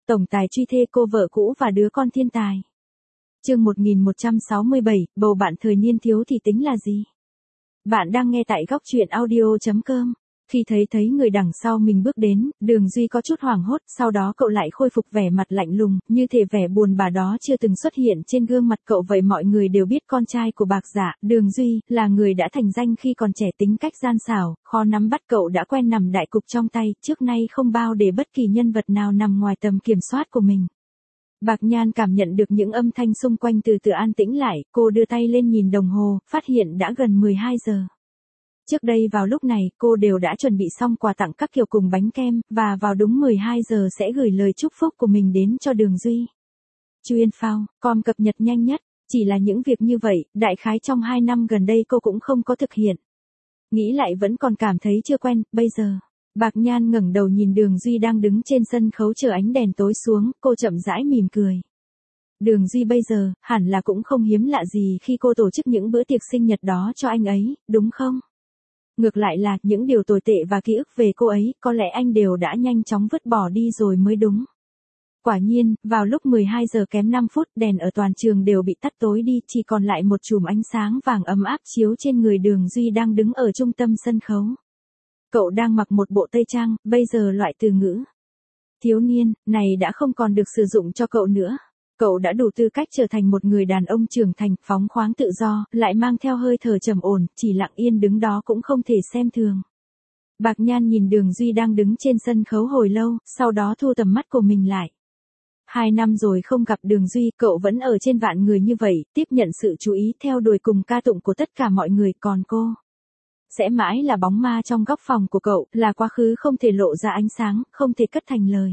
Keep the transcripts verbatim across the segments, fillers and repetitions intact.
tổng tài truy thê cô vợ cũ và đứa con thiên tài. Chương một nghìn một trăm sáu mươi bảy, bầu bạn thời niên thiếu thì tính là gì? Bạn đang nghe tại góc truyện audio chấm com. Khi thấy thấy người đằng sau mình bước đến, Đường Duy có chút hoảng hốt, sau đó cậu lại khôi phục vẻ mặt lạnh lùng, như thể vẻ buồn bã đó chưa từng xuất hiện trên gương mặt cậu vậy. Mọi người đều biết con trai của Bạc Dạ, Đường Duy, là người đã thành danh khi còn trẻ, tính cách gian xảo, khó nắm bắt. Cậu đã quen nằm đại cục trong tay, trước nay không bao để bất kỳ nhân vật nào nằm ngoài tầm kiểm soát của mình. Bạc Nhan cảm nhận được những âm thanh xung quanh từ từ an tĩnh lại, cô đưa tay lên nhìn đồng hồ, phát hiện đã gần mười hai giờ. Trước đây vào lúc này, cô đều đã chuẩn bị xong quà tặng các kiểu cùng bánh kem, và vào đúng mười hai giờ sẽ gửi lời chúc phúc của mình đến cho Đường Duy. Chuyên phao, com cập nhật nhanh nhất, chỉ là những việc như vậy, đại khái trong hai năm gần đây cô cũng không có thực hiện. Nghĩ lại vẫn còn cảm thấy chưa quen, bây giờ. Bạc Nhan ngẩng đầu nhìn Đường Duy đang đứng trên sân khấu chờ ánh đèn tối xuống, cô chậm rãi mỉm cười. Đường Duy bây giờ, hẳn là cũng không hiếm lạ gì khi cô tổ chức những bữa tiệc sinh nhật đó cho anh ấy, đúng không? Ngược lại là, những điều tồi tệ và ký ức về cô ấy, có lẽ anh đều đã nhanh chóng vứt bỏ đi rồi mới đúng. Quả nhiên, vào lúc mười hai giờ kém năm phút, đèn ở toàn trường đều bị tắt tối đi, chỉ còn lại một chùm ánh sáng vàng ấm áp chiếu trên người Đường Duy đang đứng ở trung tâm sân khấu. Cậu đang mặc một bộ tây trang, bây giờ loại từ ngữ thiếu niên này đã không còn được sử dụng cho cậu nữa. Cậu đã đủ tư cách trở thành một người đàn ông trưởng thành, phóng khoáng tự do, lại mang theo hơi thở trầm ổn, chỉ lặng yên đứng đó cũng không thể xem thường. Bạc Nhan nhìn Đường Duy đang đứng trên sân khấu hồi lâu, sau đó thu tầm mắt của mình lại. Hai năm rồi không gặp Đường Duy, cậu vẫn ở trên vạn người như vậy, tiếp nhận sự chú ý, theo đuổi cùng ca tụng của tất cả mọi người, còn cô sẽ mãi là bóng ma trong góc phòng của cậu, là quá khứ không thể lộ ra ánh sáng, không thể cất thành lời.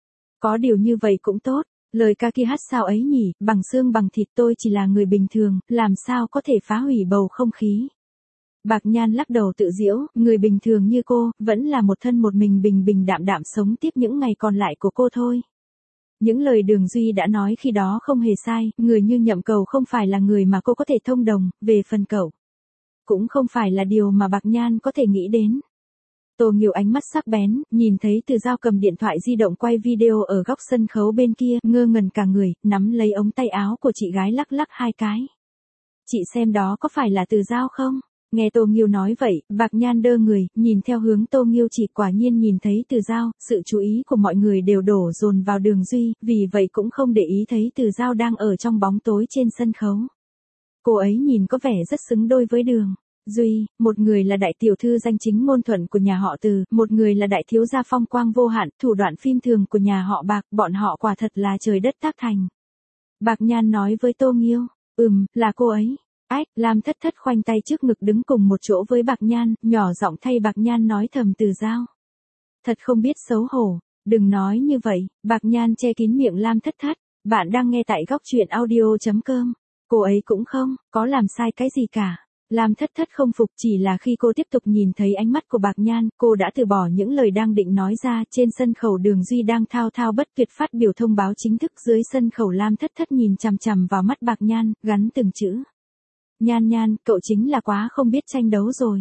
Có điều như vậy cũng tốt. Lời ca kia hát sao ấy nhỉ, bằng xương bằng thịt, tôi chỉ là người bình thường, làm sao có thể phá hủy bầu không khí. Bạc Nhan lắc đầu tự giễu, người bình thường như cô, vẫn là một thân một mình bình bình đạm đạm sống tiếp những ngày còn lại của cô thôi. Những lời Đường Duy đã nói khi đó không hề sai, người như Nhậm Cầu không phải là người mà cô có thể thông đồng, về phần cậu cũng không phải là điều mà Bạc Nhan có thể nghĩ đến. Tô Nghiêu ánh mắt sắc bén, nhìn thấy Từ Dao cầm điện thoại di động quay video ở góc sân khấu bên kia, ngơ ngẩn cả người, nắm lấy ống tay áo của chị gái lắc lắc hai cái. Chị xem đó có phải là Từ Dao không? Nghe Tô Nghiêu nói vậy, Bạc Nhan đơ người, nhìn theo hướng Tô Nghiêu chỉ, quả nhiên nhìn thấy Từ Dao, sự chú ý của mọi người đều đổ dồn vào Đường Duy, vì vậy cũng không để ý thấy Từ Dao đang ở trong bóng tối trên sân khấu. Cô ấy nhìn có vẻ rất xứng đôi với Đường Duy, một người là đại tiểu thư danh chính ngôn thuận của nhà họ Từ, một người là đại thiếu gia phong quang vô hạn, thủ đoạn phim thường của nhà họ Bạc, bọn họ quả thật là trời đất tác thành. Bạc Nhan nói với Tô Nghiêu, ừm, là cô ấy. Ách, Lam Thất Thất khoanh tay trước ngực đứng cùng một chỗ với Bạc Nhan, nhỏ giọng thay Bạc Nhan nói thầm Từ Dao. Thật không biết xấu hổ, đừng nói như vậy, Bạc Nhan che kín miệng Lam Thất Thất, bạn đang nghe tại góc truyện audio chấm com. Cô ấy cũng không có làm sai cái gì cả. Lam Thất Thất không phục, chỉ là khi cô tiếp tục nhìn thấy ánh mắt của Bạc Nhan, cô đã từ bỏ những lời đang định nói ra. Trên sân khấu Đường Duy đang thao thao bất tuyệt phát biểu thông báo chính thức, dưới sân khấu Lam Thất Thất nhìn chằm chằm vào mắt Bạc Nhan, gắn từng chữ. Nhan Nhan, cậu chính là quá không biết tranh đấu rồi.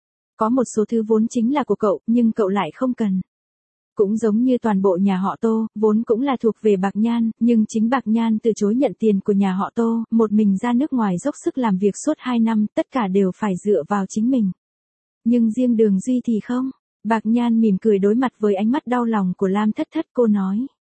Có một số thứ vốn chính là của cậu, nhưng cậu lại không cần. Cũng giống như toàn bộ nhà họ Tô, vốn cũng là thuộc về Bạc Nhan, nhưng chính Bạc Nhan từ chối nhận tiền của nhà họ Tô, một mình ra nước ngoài dốc sức làm việc suốt hai năm, tất cả đều phải dựa vào chính mình. Nhưng riêng Đường Duy thì không. Bạc Nhan mỉm cười đối mặt với ánh mắt đau lòng của Lam Thất Thất, cô nói.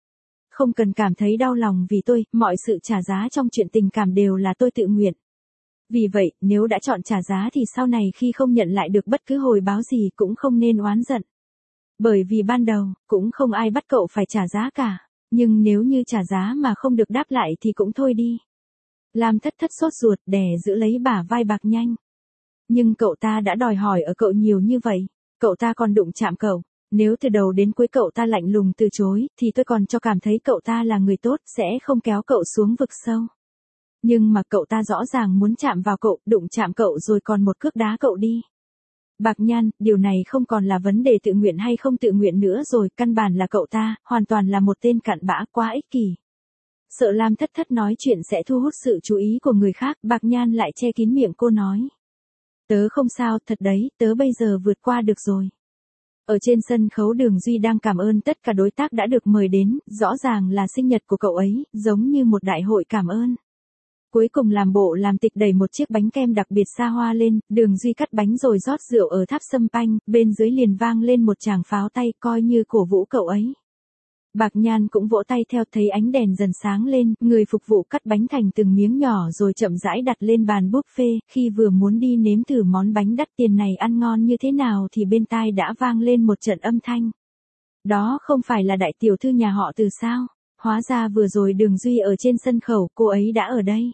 Không cần cảm thấy đau lòng vì tôi, mọi sự trả giá trong chuyện tình cảm đều là tôi tự nguyện. Vì vậy, nếu đã chọn trả giá thì sau này khi không nhận lại được bất cứ hồi báo gì cũng không nên oán giận. Bởi vì ban đầu, cũng không ai bắt cậu phải trả giá cả, nhưng nếu như trả giá mà không được đáp lại thì cũng thôi đi. Lam Thất Thất sốt ruột đè giữ lấy bả vai Bạc Nhan. Nhưng cậu ta đã đòi hỏi ở cậu nhiều như vậy, cậu ta còn đụng chạm cậu, nếu từ đầu đến cuối cậu ta lạnh lùng từ chối, thì tôi còn cho cảm thấy cậu ta là người tốt, sẽ không kéo cậu xuống vực sâu. Nhưng mà cậu ta rõ ràng muốn chạm vào cậu, đụng chạm cậu rồi còn một cước đá cậu đi. Bạc Nhan, điều này không còn là vấn đề tự nguyện hay không tự nguyện nữa rồi, căn bản là cậu ta, hoàn toàn là một tên cặn bã, quá ích kỷ. Sợ Lam Thất Thất nói chuyện sẽ thu hút sự chú ý của người khác, Bạc Nhan lại che kín miệng cô nói. Tớ không sao, thật đấy, tớ bây giờ vượt qua được rồi. Ở trên sân khấu Đường Duy đang cảm ơn tất cả đối tác đã được mời đến, rõ ràng là sinh nhật của cậu ấy, giống như một đại hội cảm ơn. Cuối cùng làm bộ làm tịch đẩy một chiếc bánh kem đặc biệt xa hoa lên, Đường Duy cắt bánh rồi rót rượu ở tháp sâm panh, bên dưới liền vang lên một tràng pháo tay coi như cổ vũ cậu ấy. Bạc Nhan cũng vỗ tay theo, thấy ánh đèn dần sáng lên, người phục vụ cắt bánh thành từng miếng nhỏ rồi chậm rãi đặt lên bàn buffet, khi vừa muốn đi nếm thử món bánh đắt tiền này ăn ngon như thế nào thì bên tai đã vang lên một trận âm thanh. Đó không phải là đại tiểu thư nhà họ Từ sao? Hóa ra vừa rồi Đường Duy ở trên sân khấu, cô ấy đã ở đây.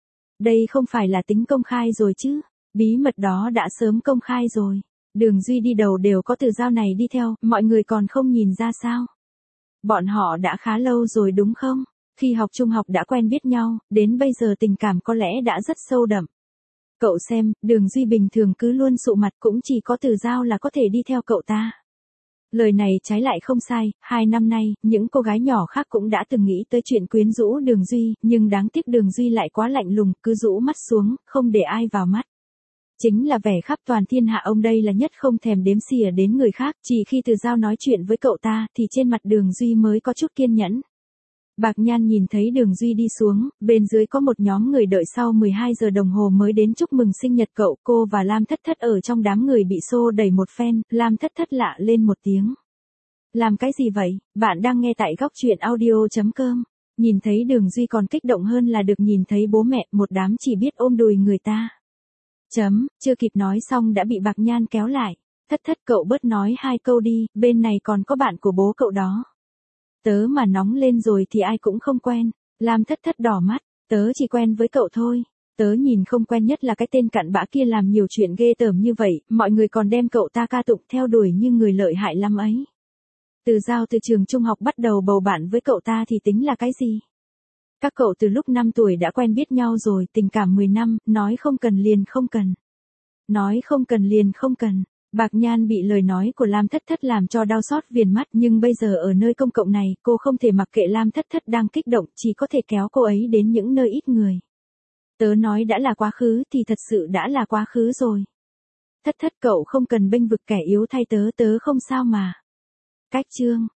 Đây không phải là tính công khai rồi chứ? Bí mật đó đã sớm công khai rồi. Đường Duy đi đầu đều có Từ Giao này đi theo, mọi người còn không nhìn ra sao? Bọn họ đã khá lâu rồi đúng không? Khi học trung học đã quen biết nhau, đến bây giờ tình cảm có lẽ đã rất sâu đậm. Cậu xem, Đường Duy bình thường cứ luôn sụ mặt, cũng chỉ có Từ Giao là có thể đi theo cậu ta. Lời này trái lại không sai, hai năm nay, những cô gái nhỏ khác cũng đã từng nghĩ tới chuyện quyến rũ Đường Duy, nhưng đáng tiếc Đường Duy lại quá lạnh lùng, cứ rũ mắt xuống, không để ai vào mắt. Chính là vẻ khắp toàn thiên hạ ông đây là nhất không thèm đếm xỉa đến người khác, chỉ khi Từ Giao nói chuyện với cậu ta thì trên mặt Đường Duy mới có chút kiên nhẫn. Bạc Nhan nhìn thấy Đường Duy đi xuống, bên dưới có một nhóm người đợi sau mười hai giờ đồng hồ mới đến chúc mừng sinh nhật cậu, cô và Lam Thất Thất ở trong đám người bị xô đẩy một phen, Lam Thất Thất lạ lên một tiếng. Làm cái gì vậy? Bạn đang nghe tại góc truyện audio chấm com. Nhìn thấy Đường Duy còn kích động hơn là được nhìn thấy bố mẹ, một đám chỉ biết ôm đùi người ta. Chấm, chưa kịp nói xong đã bị Bạc Nhan kéo lại. Thất Thất cậu bớt nói hai câu đi, bên này còn có bạn của bố cậu đó. Tớ mà nóng lên rồi thì ai cũng không quen. Lam Thất Thất đỏ mắt, tớ chỉ quen với cậu thôi. Tớ nhìn không quen nhất là cái tên cặn bã kia làm nhiều chuyện ghê tởm như vậy, mọi người còn đem cậu ta ca tụng theo đuổi như người lợi hại lắm ấy. Từ Giao từ trường trung học bắt đầu bầu bạn với cậu ta thì tính là cái gì? Các cậu từ lúc năm tuổi đã quen biết nhau rồi, tình cảm mười năm, nói không cần liền không cần. Nói không cần liền không cần. Bạc Nhan bị lời nói của Lam Thất Thất làm cho đau xót viền mắt, nhưng bây giờ ở nơi công cộng này, cô không thể mặc kệ Lam Thất Thất đang kích động, chỉ có thể kéo cô ấy đến những nơi ít người. Tớ nói đã là quá khứ thì thật sự đã là quá khứ rồi. Thất Thất cậu không cần bênh vực kẻ yếu thay tớ, tớ không sao mà. Cách chương.